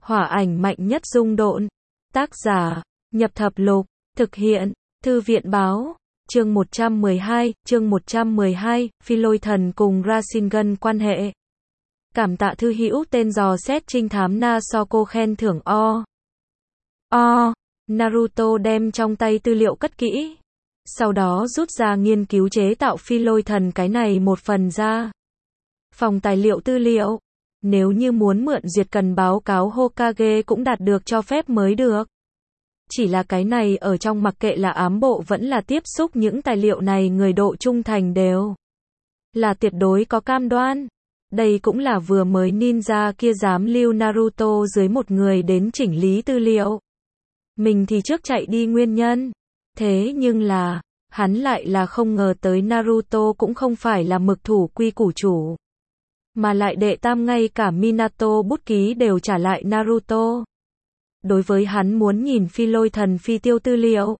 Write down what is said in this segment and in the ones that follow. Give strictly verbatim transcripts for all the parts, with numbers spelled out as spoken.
Hỏa ảnh mạnh nhất dung độn. Tác giả, Nhập Thập Lục. Thực hiện, Thư viện Báo. Chương một trăm mười hai, chương một trăm mười hai, Phi Lôi Thần cùng Rasengan quan hệ. Cảm tạ thư hữu tên dò xét trinh thám Nasoko khen thưởng o. O. Naruto đem trong tay tư liệu cất kỹ. Sau đó rút ra nghiên cứu chế tạo Phi Lôi Thần cái này một phần ra. Phòng tài liệu tư liệu. Nếu như muốn mượn duyệt cần báo cáo Hokage cũng đạt được cho phép mới được. Chỉ là cái này ở trong mặc kệ là ám bộ vẫn là tiếp xúc những tài liệu này người độ trung thành đều là tuyệt đối có cam đoan. Đây cũng là vừa mới ninja kia dám lưu Naruto dưới một người đến chỉnh lý tư liệu. Mình thì trước chạy đi nguyên nhân. Thế nhưng là, hắn lại là không ngờ tới Naruto cũng không phải là mực thủ quy củ chủ. Mà lại đệ tam ngay cả Minato bút ký đều trả lại Naruto. Đối với hắn muốn nhìn Phi Lôi Thần phi tiêu tư liệu.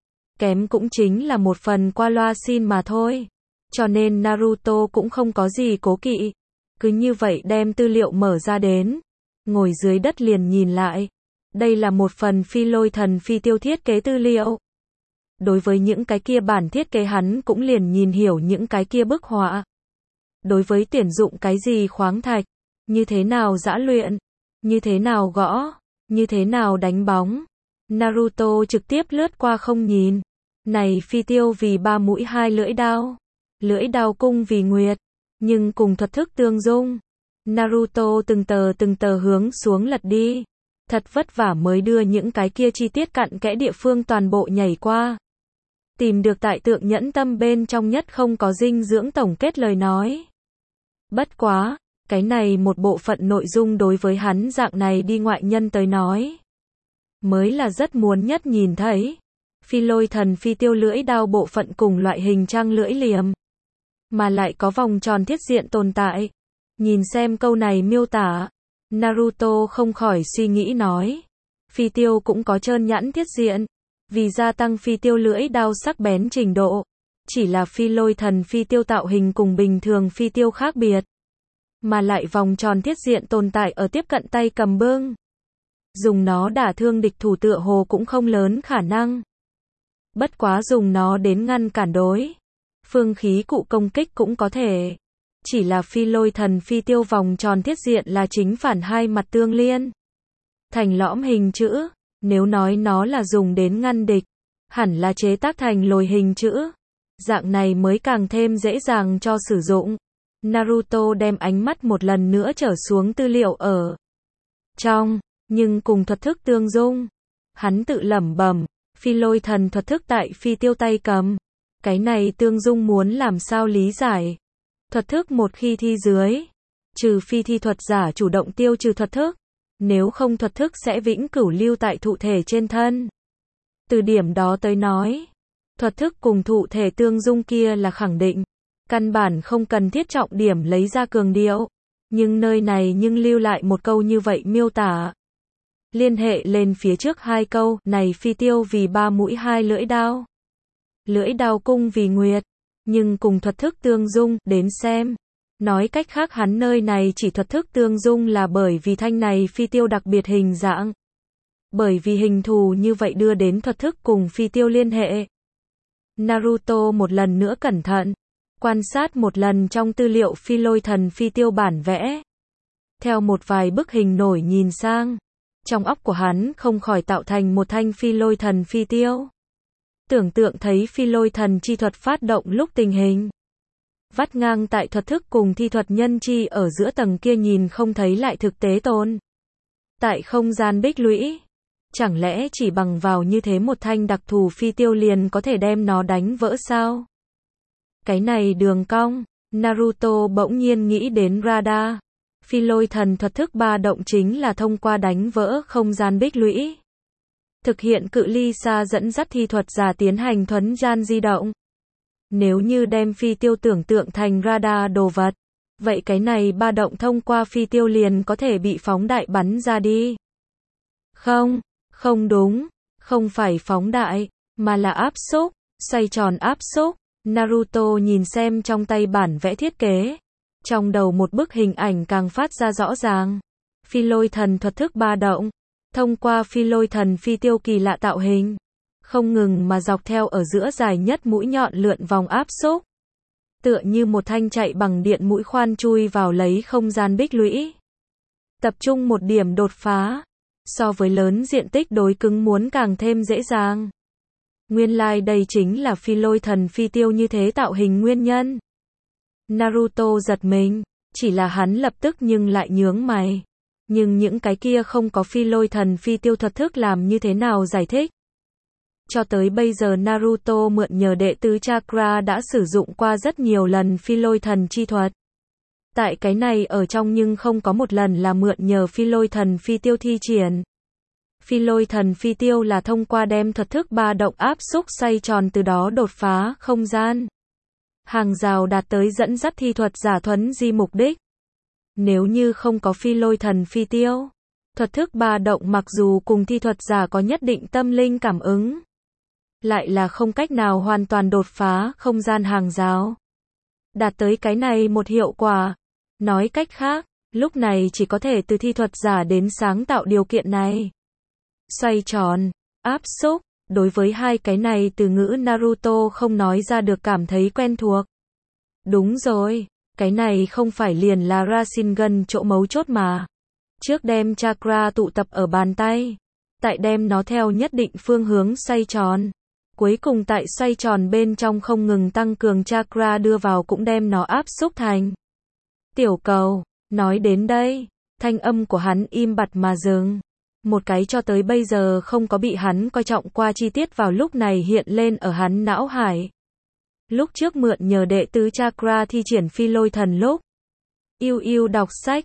Kém cũng chính là một phần qua loa xin mà thôi. Cho nên Naruto cũng không có gì cố kỵ. Cứ như vậy đem tư liệu mở ra đến. Ngồi dưới đất liền nhìn lại. Đây là một phần Phi Lôi Thần phi tiêu thiết kế tư liệu. Đối với những cái kia bản thiết kế hắn cũng liền nhìn hiểu những cái kia bức họa. Đối với tuyển dụng cái gì khoáng thạch, như thế nào giã luyện, như thế nào gõ, như thế nào đánh bóng. Naruto trực tiếp lướt qua không nhìn. Này phi tiêu vì ba mũi hai lưỡi đao. Lưỡi đao cung vì nguyệt. Nhưng cùng thuật thức tương dung. Naruto từng tờ từng tờ hướng xuống lật đi. Thật vất vả mới đưa những cái kia chi tiết cặn kẽ địa phương toàn bộ nhảy qua. Tìm được tại tượng nhẫn tâm bên trong nhất không có dinh dưỡng tổng kết lời nói. Bất quá, cái này một bộ phận nội dung đối với hắn dạng này đi ngoại nhân tới nói. Mới là rất muốn nhất nhìn thấy. Phi Lôi Thần phi tiêu lưỡi đao bộ phận cùng loại hình trang lưỡi liềm. Mà lại có vòng tròn thiết diện tồn tại. Nhìn xem câu này miêu tả. Naruto không khỏi suy nghĩ nói. Phi tiêu cũng có trơn nhẵn thiết diện. Vì gia tăng phi tiêu lưỡi đao sắc bén trình độ. Chỉ là Phi Lôi Thần phi tiêu tạo hình cùng bình thường phi tiêu khác biệt. Mà lại vòng tròn thiết diện tồn tại ở tiếp cận tay cầm bưng. Dùng nó đả thương địch thủ tựa hồ cũng không lớn khả năng. Bất quá dùng nó đến ngăn cản đối. Phương khí cụ công kích cũng có thể. Chỉ là Phi Lôi Thần phi tiêu vòng tròn thiết diện là chính phản hai mặt tương liên. Thành lõm hình chữ. Nếu nói nó là dùng đến ngăn địch. Hẳn là chế tác thành lồi hình chữ. Dạng này mới càng thêm dễ dàng cho sử dụng. Naruto đem ánh mắt một lần nữa trở xuống tư liệu ở trong, nhưng cùng thuật thức tương dung. Hắn tự lẩm bẩm, Phi Lôi Thần thuật thức tại phi tiêu tay cầm. Cái này tương dung muốn làm sao lý giải. Thuật thức một khi thi dưới, trừ phi thi thuật giả chủ động tiêu trừ thuật thức. Nếu không thuật thức sẽ vĩnh cửu lưu tại thụ thể trên thân. Từ điểm đó tới nói. Thuật thức cùng thụ thể tương dung kia là khẳng định. Căn bản không cần thiết trọng điểm lấy ra cường điệu. Nhưng nơi này nhưng lưu lại một câu như vậy miêu tả. Liên hệ lên phía trước hai câu. Này phi tiêu vì ba mũi hai lưỡi đao. Lưỡi đao cung vì nguyệt. Nhưng cùng thuật thức tương dung, đến xem. Nói cách khác hắn nơi này chỉ thuật thức tương dung là bởi vì thanh này phi tiêu đặc biệt hình dạng. Bởi vì hình thù như vậy đưa đến thuật thức cùng phi tiêu liên hệ. Naruto một lần nữa cẩn thận. Quan sát một lần trong tư liệu Phi Lôi Thần phi tiêu bản vẽ. Theo một vài bức hình nổi nhìn sang. Trong óc của hắn không khỏi tạo thành một thanh Phi Lôi Thần phi tiêu. Tưởng tượng thấy Phi Lôi Thần chi thuật phát động lúc tình hình. Vắt ngang tại thuật thức cùng thi thuật nhân chi ở giữa tầng kia nhìn không thấy lại thực tế tồn. Tại không gian bích lũy. Chẳng lẽ chỉ bằng vào như thế một thanh đặc thù phi tiêu liền có thể đem nó đánh vỡ sao? Cái này đường cong. Naruto bỗng nhiên nghĩ đến radar. Phi Lôi Thần thuật thức ba động chính là thông qua đánh vỡ không gian bích lũy. Thực hiện cự ly xa dẫn dắt thi thuật giả tiến hành thuấn gian di động. Nếu như đem phi tiêu tưởng tượng thành radar đồ vật, vậy cái này ba động thông qua phi tiêu liền có thể bị phóng đại bắn ra đi. Không, không đúng, không phải phóng đại, mà là áp xúc, xoay tròn áp xúc. Naruto nhìn xem trong tay bản vẽ thiết kế. Trong đầu một bức hình ảnh càng phát ra rõ ràng. Phi lôi thần thuật thức ba động. Thông qua phi lôi thần phi tiêu kỳ lạ tạo hình, không ngừng mà dọc theo ở giữa dài nhất mũi nhọn lượn vòng áp xúc. Tựa như một thanh chạy bằng điện mũi khoan chui vào lấy không gian bích lũy. Tập trung một điểm đột phá. So với lớn diện tích đối cứng muốn càng thêm dễ dàng. Nguyên lai like đây chính là phi lôi thần phi tiêu như thế tạo hình nguyên nhân. Naruto giật mình, chỉ là hắn lập tức nhưng lại nhướng mày. Nhưng những cái kia không có phi lôi thần phi tiêu thuật thức làm như thế nào giải thích? Cho tới bây giờ Naruto mượn nhờ đệ tứ chakra đã sử dụng qua rất nhiều lần phi lôi thần chi thuật. Tại cái này ở trong nhưng không có một lần là mượn nhờ phi lôi thần phi tiêu thi triển. Phi lôi thần phi tiêu là thông qua đem thuật thức ba động áp xúc xoay tròn từ đó đột phá không gian. Hàng rào đạt tới dẫn dắt thi thuật giả thuấn di mục đích. Nếu như không có phi lôi thần phi tiêu, thuật thức ba động mặc dù cùng thi thuật giả có nhất định tâm linh cảm ứng, lại là không cách nào hoàn toàn đột phá không gian hàng rào. Đạt tới cái này một hiệu quả. Nói cách khác, lúc này chỉ có thể từ thi thuật giả đến sáng tạo điều kiện này. Xoay tròn, áp xúc, đối với hai cái này từ ngữ Naruto không nói ra được cảm thấy quen thuộc. Đúng rồi, cái này không phải liền là Rasengan chỗ mấu chốt mà. Trước đem chakra tụ tập ở bàn tay, tại đem nó theo nhất định phương hướng xoay tròn. Cuối cùng tại xoay tròn bên trong không ngừng tăng cường chakra đưa vào cũng đem nó áp xúc thành tiểu cầu. Nói đến đây, thanh âm của hắn im bặt mà dừng. Một cái cho tới bây giờ không có bị hắn coi trọng qua chi tiết vào lúc này hiện lên ở hắn não hải. Lúc trước mượn nhờ đệ tứ chakra thi triển phi lôi thần lúc. Yêu yêu đọc sách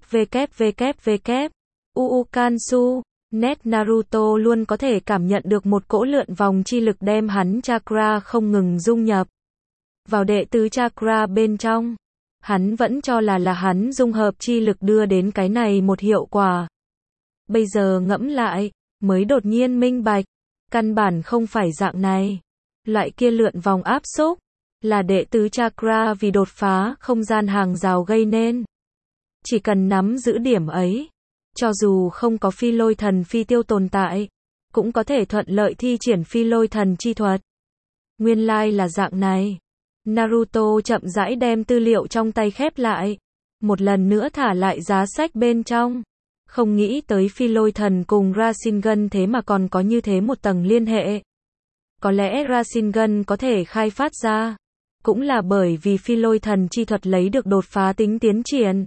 www. Uukansu. Net Naruto luôn có thể cảm nhận được một cỗ lượn vòng chi lực đem hắn chakra không ngừng dung nhập vào đệ tứ chakra bên trong. Hắn vẫn cho là là hắn dung hợp chi lực đưa đến cái này một hiệu quả. Bây giờ ngẫm lại, mới đột nhiên minh bạch, căn bản không phải dạng này. Loại kia lượn vòng áp xúc, là đệ tứ chakra vì đột phá không gian hàng rào gây nên. Chỉ cần nắm giữ điểm ấy, cho dù không có phi lôi thần phi tiêu tồn tại, cũng có thể thuận lợi thi triển phi lôi thần chi thuật. Nguyên lai like là dạng này. Naruto chậm rãi đem tư liệu trong tay khép lại. Một lần nữa thả lại giá sách bên trong. Không nghĩ tới phi lôi thần cùng Rasengan thế mà còn có như thế một tầng liên hệ. Có lẽ Rasengan có thể khai phát ra. Cũng là bởi vì phi lôi thần chi thuật lấy được đột phá tính tiến triển.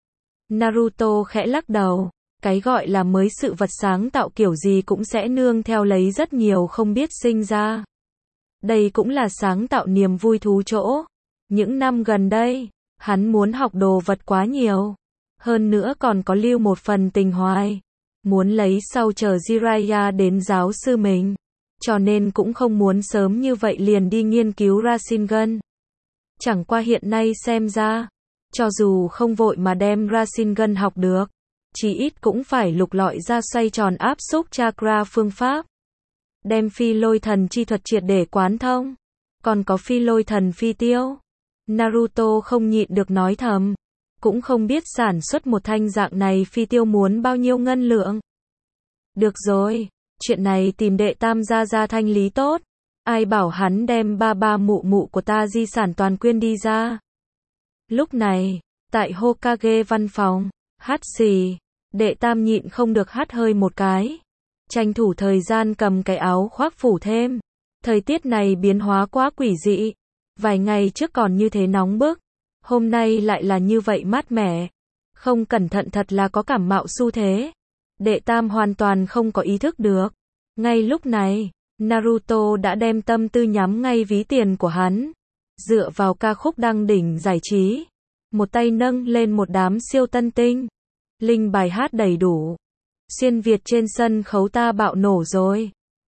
Naruto khẽ lắc đầu. Cái gọi là mới sự vật sáng tạo kiểu gì cũng sẽ nương theo lấy rất nhiều không biết sinh ra. Đây cũng là sáng tạo niềm vui thú chỗ. Những năm gần đây, hắn muốn học đồ vật quá nhiều. Hơn nữa còn có lưu một phần tình hoài. Muốn lấy sau chờ Jiraiya đến giáo sư mình. Cho nên cũng không muốn sớm như vậy liền đi nghiên cứu Rasengan. Chẳng qua hiện nay xem ra, cho dù không vội mà đem Rasengan học được, chỉ ít cũng phải lục lọi ra xoay tròn áp xúc chakra phương pháp. Đem phi lôi thần chi thuật triệt để quán thông. Còn có phi lôi thần phi tiêu. Naruto không nhịn được nói thầm. Cũng không biết sản xuất một thanh dạng này phi tiêu muốn bao nhiêu ngân lượng. Được rồi, chuyện này tìm đệ tam gia gia thanh lý tốt. Ai bảo hắn đem ba ba mụ mụ của ta di sản toàn quyên đi ra. Lúc này, tại Hokage văn phòng, hắt xì, đệ tam nhịn không được hắt hơi một cái. Tranh thủ thời gian cầm cái áo khoác phủ thêm. Thời tiết này biến hóa quá quỷ dị. Vài ngày trước còn như thế nóng bức. Hôm nay lại là như vậy mát mẻ. Không cẩn thận thật là có cảm mạo xu thế. Đệ tam hoàn toàn không có ý thức được. Ngay lúc này, Naruto đã đem tâm tư nhắm ngay ví tiền của hắn. Dựa vào ca khúc đăng đỉnh giải trí. Một tay nâng lên một đám siêu tân tinh. Linh bài hát đầy đủ. Xuyên Việt trên sân khấu ta bạo nổ rồi.